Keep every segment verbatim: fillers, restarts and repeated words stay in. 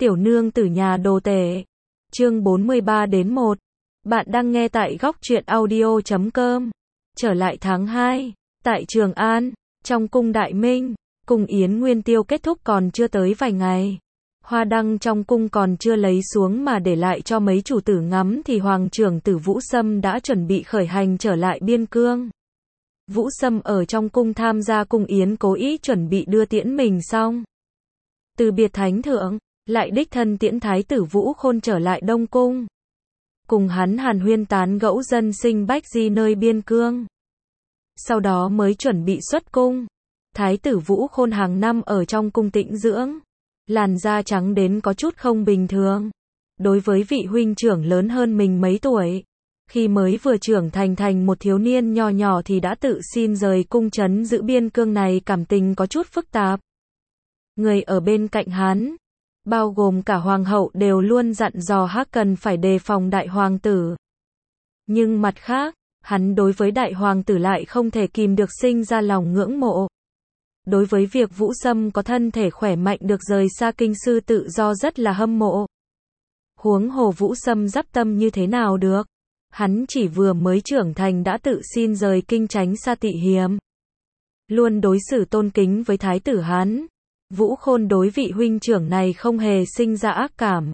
Tiểu nương tử nhà đồ tể. Chương bốn mươi ba đến một. Bạn đang nghe tại góc truyện audio chấm com. Trở lại tháng hai, tại Trường An, trong cung Đại Minh, cung yến nguyên tiêu kết thúc còn chưa tới vài ngày. Hoa đăng trong cung còn chưa lấy xuống mà để lại cho mấy chủ tử ngắm thì Hoàng trưởng tử Vũ Sâm đã chuẩn bị khởi hành trở lại biên cương. Vũ Sâm ở trong cung tham gia cung yến cố ý chuẩn bị đưa tiễn mình xong. Từ biệt thánh thượng, lại đích thân tiễn thái tử Vũ Khôn trở lại Đông Cung. Cùng hắn hàn huyên tán gẫu dân sinh bách di nơi biên cương. Sau đó mới chuẩn bị xuất cung. Thái tử Vũ Khôn hàng năm ở trong cung tĩnh dưỡng. Làn da trắng đến có chút không bình thường. Đối với vị huynh trưởng lớn hơn mình mấy tuổi, khi mới vừa trưởng thành thành một thiếu niên nho nhỏ thì đã tự xin rời cung trấn giữ biên cương này, cảm tình có chút phức tạp. Người ở bên cạnh hắn, bao gồm cả hoàng hậu, đều luôn dặn dò hắn cần phải đề phòng đại hoàng tử. Nhưng mặt khác, hắn đối với đại hoàng tử lại không thể kìm được sinh ra lòng ngưỡng mộ. Đối với việc Vũ Sâm có thân thể khỏe mạnh được rời xa kinh sư tự do rất là hâm mộ. Huống hồ Vũ Sâm dắp tâm như thế nào được. Hắn chỉ vừa mới trưởng thành đã tự xin rời kinh tránh xa tị hiểm. Luôn đối xử tôn kính với thái tử hắn. Vũ Khôn đối vị huynh trưởng này không hề sinh ra ác cảm.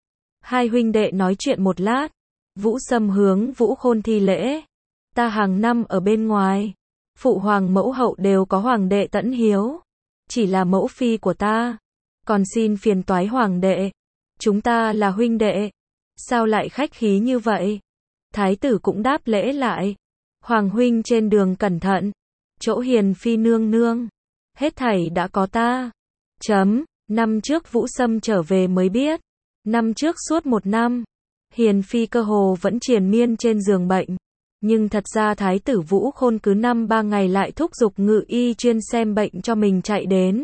Hai huynh đệ nói chuyện một lát. Vũ Sâm hướng Vũ Khôn thi lễ. Ta hàng năm ở bên ngoài, phụ hoàng mẫu hậu đều có hoàng đệ tẫn hiếu. Chỉ là mẫu phi của ta. Còn xin phiền toái hoàng đệ. Chúng ta là huynh đệ. Sao lại khách khí như vậy? Thái tử cũng đáp lễ lại. Hoàng huynh trên đường cẩn thận. Chỗ hiền phi nương nương. Hết thảy đã có ta. Chấm, năm trước Vũ Sâm trở về mới biết. Năm trước suốt một năm, hiền phi cơ hồ vẫn triền miên trên giường bệnh. Nhưng thật ra thái tử Vũ Khôn cứ năm ba ngày lại thúc giục ngự y chuyên xem bệnh cho mình chạy đến.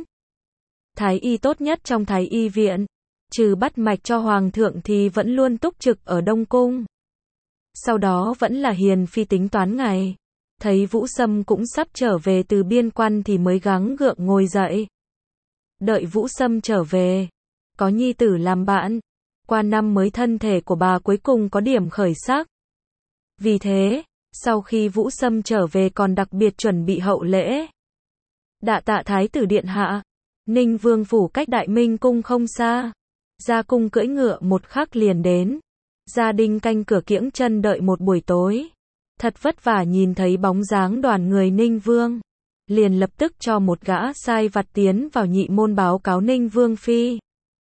Thái y tốt nhất trong thái y viện, trừ bắt mạch cho hoàng thượng thì vẫn luôn túc trực ở Đông Cung. Sau đó vẫn là hiền phi tính toán ngày. Thấy Vũ Sâm cũng sắp trở về từ biên quan thì mới gắng gượng ngồi dậy. Đợi Vũ Sâm trở về, có nhi tử làm bạn, qua năm mới thân thể của bà cuối cùng có điểm khởi sắc. Vì thế, sau khi Vũ Sâm trở về còn đặc biệt chuẩn bị hậu lễ. Đạ tạ thái tử điện hạ. Ninh Vương phủ cách Đại Minh cung không xa. Ra cung cưỡi ngựa một khắc liền đến. Gia đình canh cửa kiễng chân đợi một buổi tối. Thật vất vả nhìn thấy bóng dáng đoàn người Ninh Vương. Liền lập tức cho một gã sai vặt tiến vào nhị môn báo cáo Ninh Vương phi.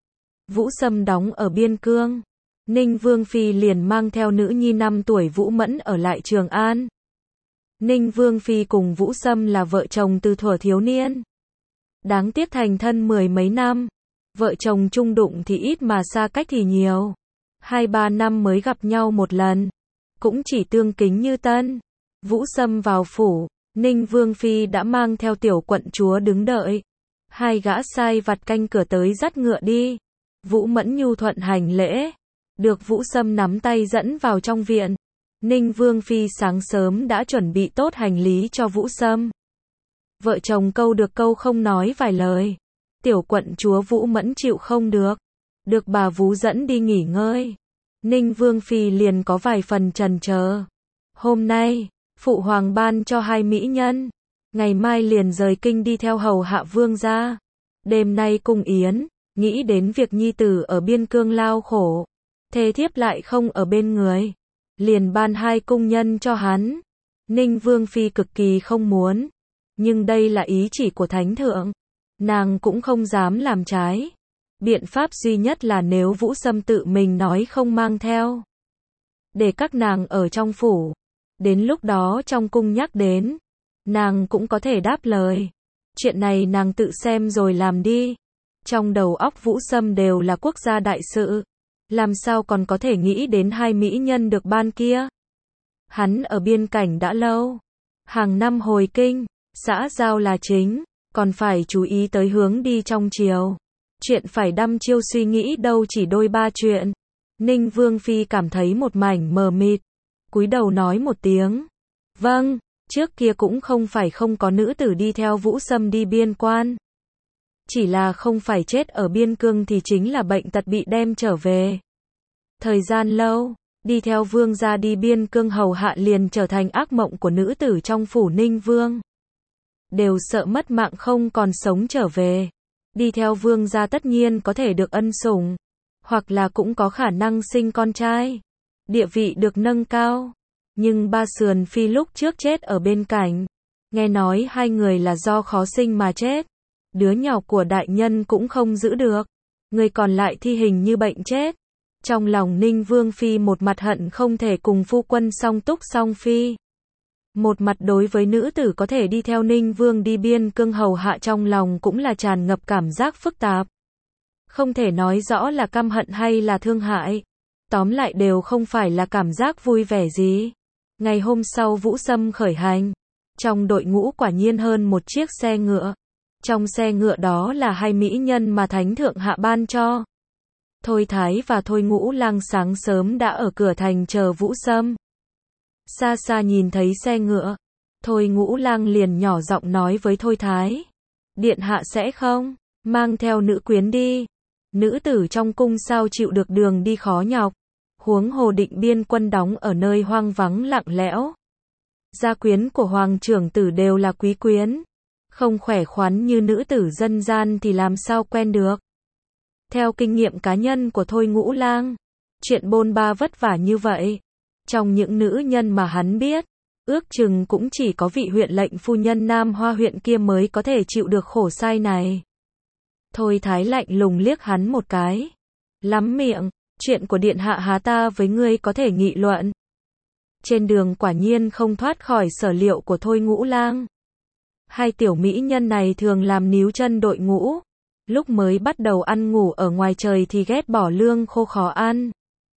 Vũ Sâm đóng ở biên cương. Ninh Vương phi liền mang theo nữ nhi năm tuổi Vũ Mẫn ở lại Trường An. Ninh Vương phi cùng Vũ Sâm là vợ chồng từ thuở thiếu niên. Đáng tiếc thành thân mười mấy năm. Vợ chồng chung đụng thì ít mà xa cách thì nhiều. Hai ba năm mới gặp nhau một lần. Cũng chỉ tương kính như tân. Vũ Sâm vào phủ. Ninh Vương phi đã mang theo tiểu quận chúa đứng đợi. Hai gã sai vặt canh cửa tới dắt ngựa đi. Vũ Mẫn nhu thuận hành lễ. Được Vũ Sâm nắm tay dẫn vào trong viện. Ninh Vương phi sáng sớm đã chuẩn bị tốt hành lý cho Vũ Sâm. Vợ chồng câu được câu không nói vài lời. Tiểu quận chúa Vũ Mẫn chịu không được. Được bà Vũ dẫn đi nghỉ ngơi. Ninh Vương phi liền có vài phần chần chờ. Hôm nay, phụ hoàng ban cho hai mỹ nhân. Ngày mai liền rời kinh đi theo hầu hạ vương gia. Đêm nay cung yến, nghĩ đến việc nhi tử ở biên cương lao khổ. Thê thiếp lại không ở bên người. Liền ban hai cung nhân cho hắn. Ninh Vương phi cực kỳ không muốn. Nhưng đây là ý chỉ của thánh thượng. Nàng cũng không dám làm trái. Biện pháp duy nhất là nếu Vũ Sâm tự mình nói không mang theo. Để các nàng ở trong phủ. Đến lúc đó trong cung nhắc đến, nàng cũng có thể đáp lời. Chuyện này nàng tự xem rồi làm đi. Trong đầu óc Vũ Sâm đều là quốc gia đại sự. Làm sao còn có thể nghĩ đến hai mỹ nhân được ban kia. Hắn ở biên cảnh đã lâu. Hàng năm hồi kinh, xã giao là chính. Còn phải chú ý tới hướng đi trong triều. Chuyện phải đăm chiêu suy nghĩ đâu chỉ đôi ba chuyện. Ninh Vương phi cảm thấy một mảnh mờ mịt. Cúi đầu nói một tiếng. Vâng, trước kia cũng không phải không có nữ tử đi theo Vũ Sâm đi biên quan. Chỉ là không phải chết ở biên cương thì chính là bệnh tật bị đem trở về. Thời gian lâu, đi theo vương gia đi biên cương hầu hạ liền trở thành ác mộng của nữ tử trong phủ Ninh Vương. Đều sợ mất mạng không còn sống trở về. Đi theo vương gia tất nhiên có thể được ân sủng, hoặc là cũng có khả năng sinh con trai, địa vị được nâng cao. Nhưng Ba Sườn Phi lúc trước chết ở bên cạnh, nghe nói hai người là do khó sinh mà chết. Đứa nhỏ của đại nhân cũng không giữ được, người còn lại thi hình như bệnh chết. Trong lòng Ninh Vương Phi một mặt hận không thể cùng phu quân song túc song phi, một mặt đối với nữ tử có thể đi theo Ninh Vương đi biên cương hầu hạ trong lòng cũng là tràn ngập cảm giác phức tạp. Không thể nói rõ là căm hận hay là thương hại. Tóm lại đều không phải là cảm giác vui vẻ gì. Ngày hôm sau Vũ Sâm khởi hành. Trong đội ngũ quả nhiên hơn một chiếc xe ngựa. Trong xe ngựa đó là hai mỹ nhân mà Thánh Thượng hạ ban cho. Thôi Thái và Thôi Ngũ Lang sáng sớm đã ở cửa thành chờ Vũ Sâm. Xa xa nhìn thấy xe ngựa, Thôi Ngũ Lang liền nhỏ giọng nói với Thôi Thái. Điện hạ sẽ không mang theo nữ quyến đi. Nữ tử trong cung sao chịu được đường đi khó nhọc. Huống hồ Định Biên quân đóng ở nơi hoang vắng lặng lẽo. Gia quyến của hoàng trưởng tử đều là quý quyến. Không khỏe khoắn như nữ tử dân gian thì làm sao quen được. Theo kinh nghiệm cá nhân của Thôi Ngũ Lang, chuyện bôn ba vất vả như vậy. Trong những nữ nhân mà hắn biết, ước chừng cũng chỉ có vị huyện lệnh phu nhân Nam Hoa huyện kia mới có thể chịu được khổ sai này. Thôi Thái lạnh lùng liếc hắn một cái. Lắm miệng, chuyện của điện hạ há ta với ngươi có thể nghị luận. Trên đường quả nhiên không thoát khỏi sở liệu của Thôi Ngũ Lang. Hai tiểu mỹ nhân này thường làm níu chân đội ngũ. Lúc mới bắt đầu ăn ngủ ở ngoài trời thì ghét bỏ lương khô khó ăn.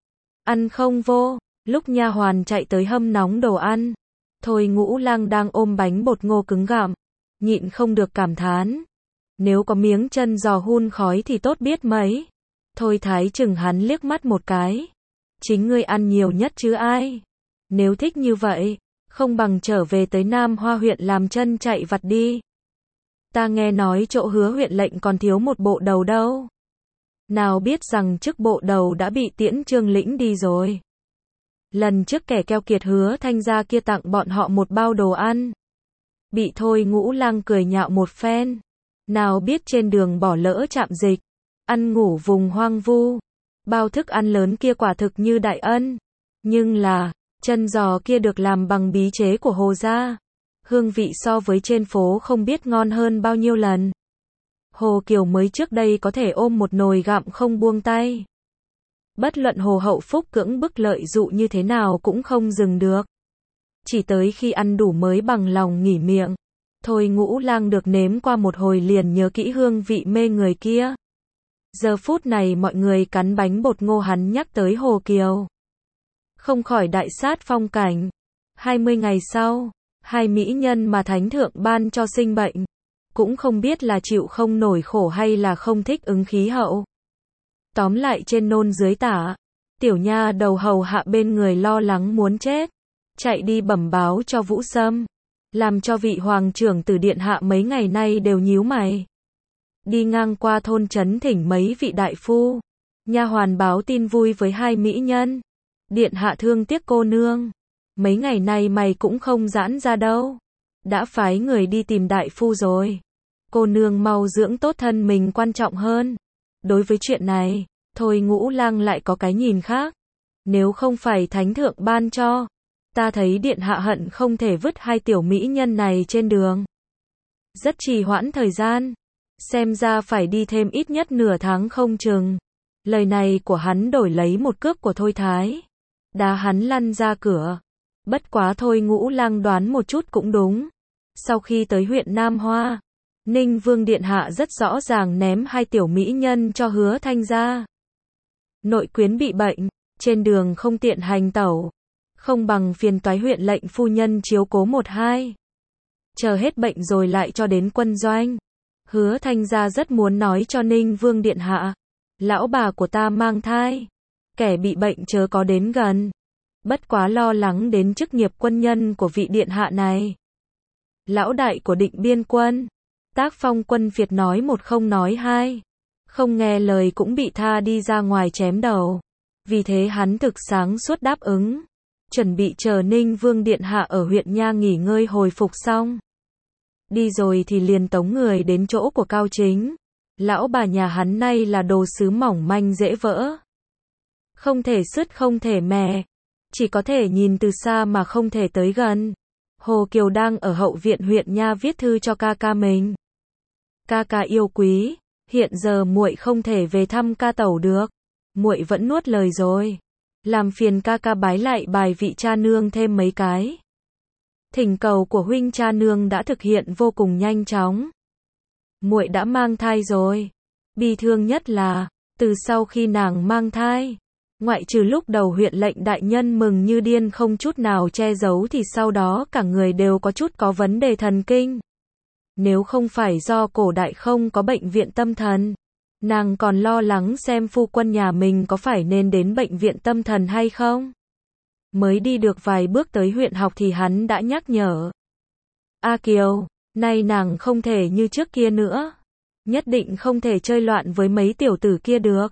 Ăn không vô, lúc nha hoàn chạy tới hâm nóng đồ ăn. Thôi Ngũ Lang đang ôm bánh bột ngô cứng gặm, nhịn không được cảm thán. Nếu có miếng chân giò hun khói thì tốt biết mấy. Thôi Thái chừng hắn liếc mắt một cái. Chính ngươi ăn nhiều nhất chứ ai. Nếu thích như vậy, không bằng trở về tới Nam Hoa huyện làm chân chạy vặt đi. Ta nghe nói chỗ Hứa huyện lệnh còn thiếu một bộ đầu đâu. Nào biết rằng chức bộ đầu đã bị Tiễn Trương lĩnh đi rồi. Lần trước kẻ keo kiệt Hứa Thanh gia kia tặng bọn họ một bao đồ ăn. Bị Thôi Ngũ Lang cười nhạo một phen. Nào biết trên đường bỏ lỡ trạm dịch. Ăn ngủ vùng hoang vu. Bao thức ăn lớn kia quả thực như đại ân. Nhưng là, chân giò kia được làm bằng bí chế của Hồ gia. Hương vị so với trên phố không biết ngon hơn bao nhiêu lần. Hồ Kiều mới trước đây có thể ôm một nồi gặm không buông tay. Bất luận Hồ Hậu Phúc cưỡng bức lợi dụ như thế nào cũng không dừng được. Chỉ tới khi ăn đủ mới bằng lòng nghỉ miệng. Thôi Ngũ Lang được nếm qua một hồi liền nhớ kỹ hương vị mê người kia. Giờ phút này mọi người cắn bánh bột ngô hắn nhắc tới Hồ Kiều. Không khỏi đại sát phong cảnh. hai mươi ngày sau, hai mỹ nhân mà Thánh Thượng ban cho sinh bệnh. Cũng không biết là chịu không nổi khổ hay là không thích ứng khí hậu. Tóm lại trên nôn dưới tả, tiểu nha đầu hầu hạ bên người lo lắng muốn chết. Chạy đi bẩm báo cho Vũ Sâm. Làm cho vị hoàng trưởng tử điện hạ mấy ngày nay đều nhíu mày. Đi ngang qua thôn trấn thỉnh mấy vị đại phu. Nha hoàn báo tin vui với hai mỹ nhân. Điện hạ thương tiếc cô nương. Mấy ngày nay mày cũng không giãn ra đâu. Đã phái người đi tìm đại phu rồi. Cô nương mau dưỡng tốt thân mình quan trọng hơn. Đối với chuyện này, Thôi Ngũ Lang lại có cái nhìn khác. Nếu không phải Thánh Thượng ban cho, ta thấy điện hạ hận không thể vứt hai tiểu mỹ nhân này trên đường. Rất trì hoãn thời gian. Xem ra phải đi thêm ít nhất nửa tháng không chừng. Lời này của hắn đổi lấy một cước của Thôi Thái. Đá hắn lăn ra cửa. Bất quá Thôi Ngũ Lang đoán một chút cũng đúng. Sau khi tới huyện Nam Hoa, Ninh Vương điện hạ rất rõ ràng ném hai tiểu mỹ nhân cho Hứa Thanh gia. Nội quyến bị bệnh, trên đường không tiện hành tẩu. Không bằng phiền toái huyện lệnh phu nhân chiếu cố một hai. Chờ hết bệnh rồi lại cho đến quân doanh. Hứa Thanh gia rất muốn nói cho Ninh Vương điện hạ. Lão bà của ta mang thai. Kẻ bị bệnh chớ có đến gần. Bất quá lo lắng đến chức nghiệp quân nhân của vị điện hạ này. Lão đại của Định Biên quân. Tác Phong quân Việt nói một không nói hai. Không nghe lời cũng bị tha đi ra ngoài chém đầu. Vì thế hắn thực sáng suốt đáp ứng. Chuẩn bị chờ Ninh Vương Điện Hạ ở huyện Nha nghỉ ngơi hồi phục xong. Đi rồi thì liền tống người đến chỗ của Cao Chính. Lão bà nhà hắn nay là đồ sứ mỏng manh dễ vỡ. Không thể sứt không thể mẻ. Chỉ có thể nhìn từ xa mà không thể tới gần. Hồ Kiều đang ở hậu viện huyện Nha viết thư cho ca ca mình. Ca ca yêu quý, hiện giờ muội không thể về thăm ca tẩu được. Muội vẫn nuốt lời rồi. Làm phiền ca ca bái lại bài vị cha nương thêm mấy cái. Thỉnh cầu của huynh cha nương đã thực hiện vô cùng nhanh chóng. Muội đã mang thai rồi. Bi thương nhất là, từ sau khi nàng mang thai, ngoại trừ lúc đầu huyện lệnh đại nhân mừng như điên không chút nào che giấu thì sau đó cả người đều có chút có vấn đề thần kinh. Nếu không phải do cổ đại không có bệnh viện tâm thần, nàng còn lo lắng xem phu quân nhà mình có phải nên đến bệnh viện tâm thần hay không. Mới đi được vài bước tới huyện học thì hắn đã nhắc nhở. A Kiều, nay nàng không thể như trước kia nữa. Nhất định không thể chơi loạn với mấy tiểu tử kia được.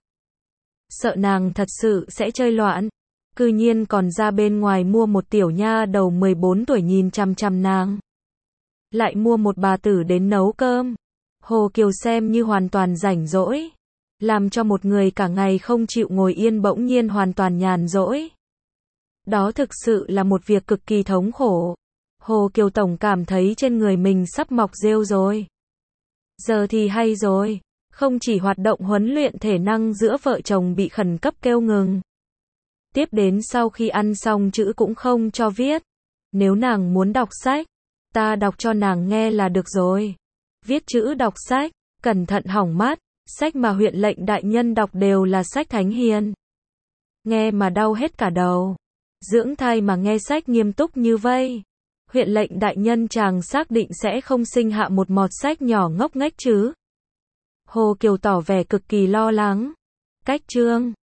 Sợ nàng thật sự sẽ chơi loạn. Cư nhiên còn ra bên ngoài mua một tiểu nha đầu mười bốn tuổi nhìn chằm chằm nàng. Lại mua một bà tử đến nấu cơm. Hồ Kiều xem như hoàn toàn rảnh rỗi. Làm cho một người cả ngày không chịu ngồi yên bỗng nhiên hoàn toàn nhàn rỗi. Đó thực sự là một việc cực kỳ thống khổ. Hồ Kiều tổng cảm thấy trên người mình sắp mọc rêu rồi. Giờ thì hay rồi. Không chỉ hoạt động huấn luyện thể năng giữa vợ chồng bị khẩn cấp kêu ngừng. Tiếp đến sau khi ăn xong chữ cũng không cho viết. Nếu nàng muốn đọc sách, ta đọc cho nàng nghe là được rồi. Viết chữ đọc sách, cẩn thận hỏng mắt. Sách mà huyện lệnh đại nhân đọc đều là sách thánh hiền. Nghe mà đau hết cả đầu. Dưỡng thai mà nghe sách nghiêm túc như vây. Huyện lệnh đại nhân chàng xác định sẽ không sinh hạ một mọt sách nhỏ ngốc nghếch chứ. Hồ Kiều tỏ vẻ cực kỳ lo lắng. Cách chương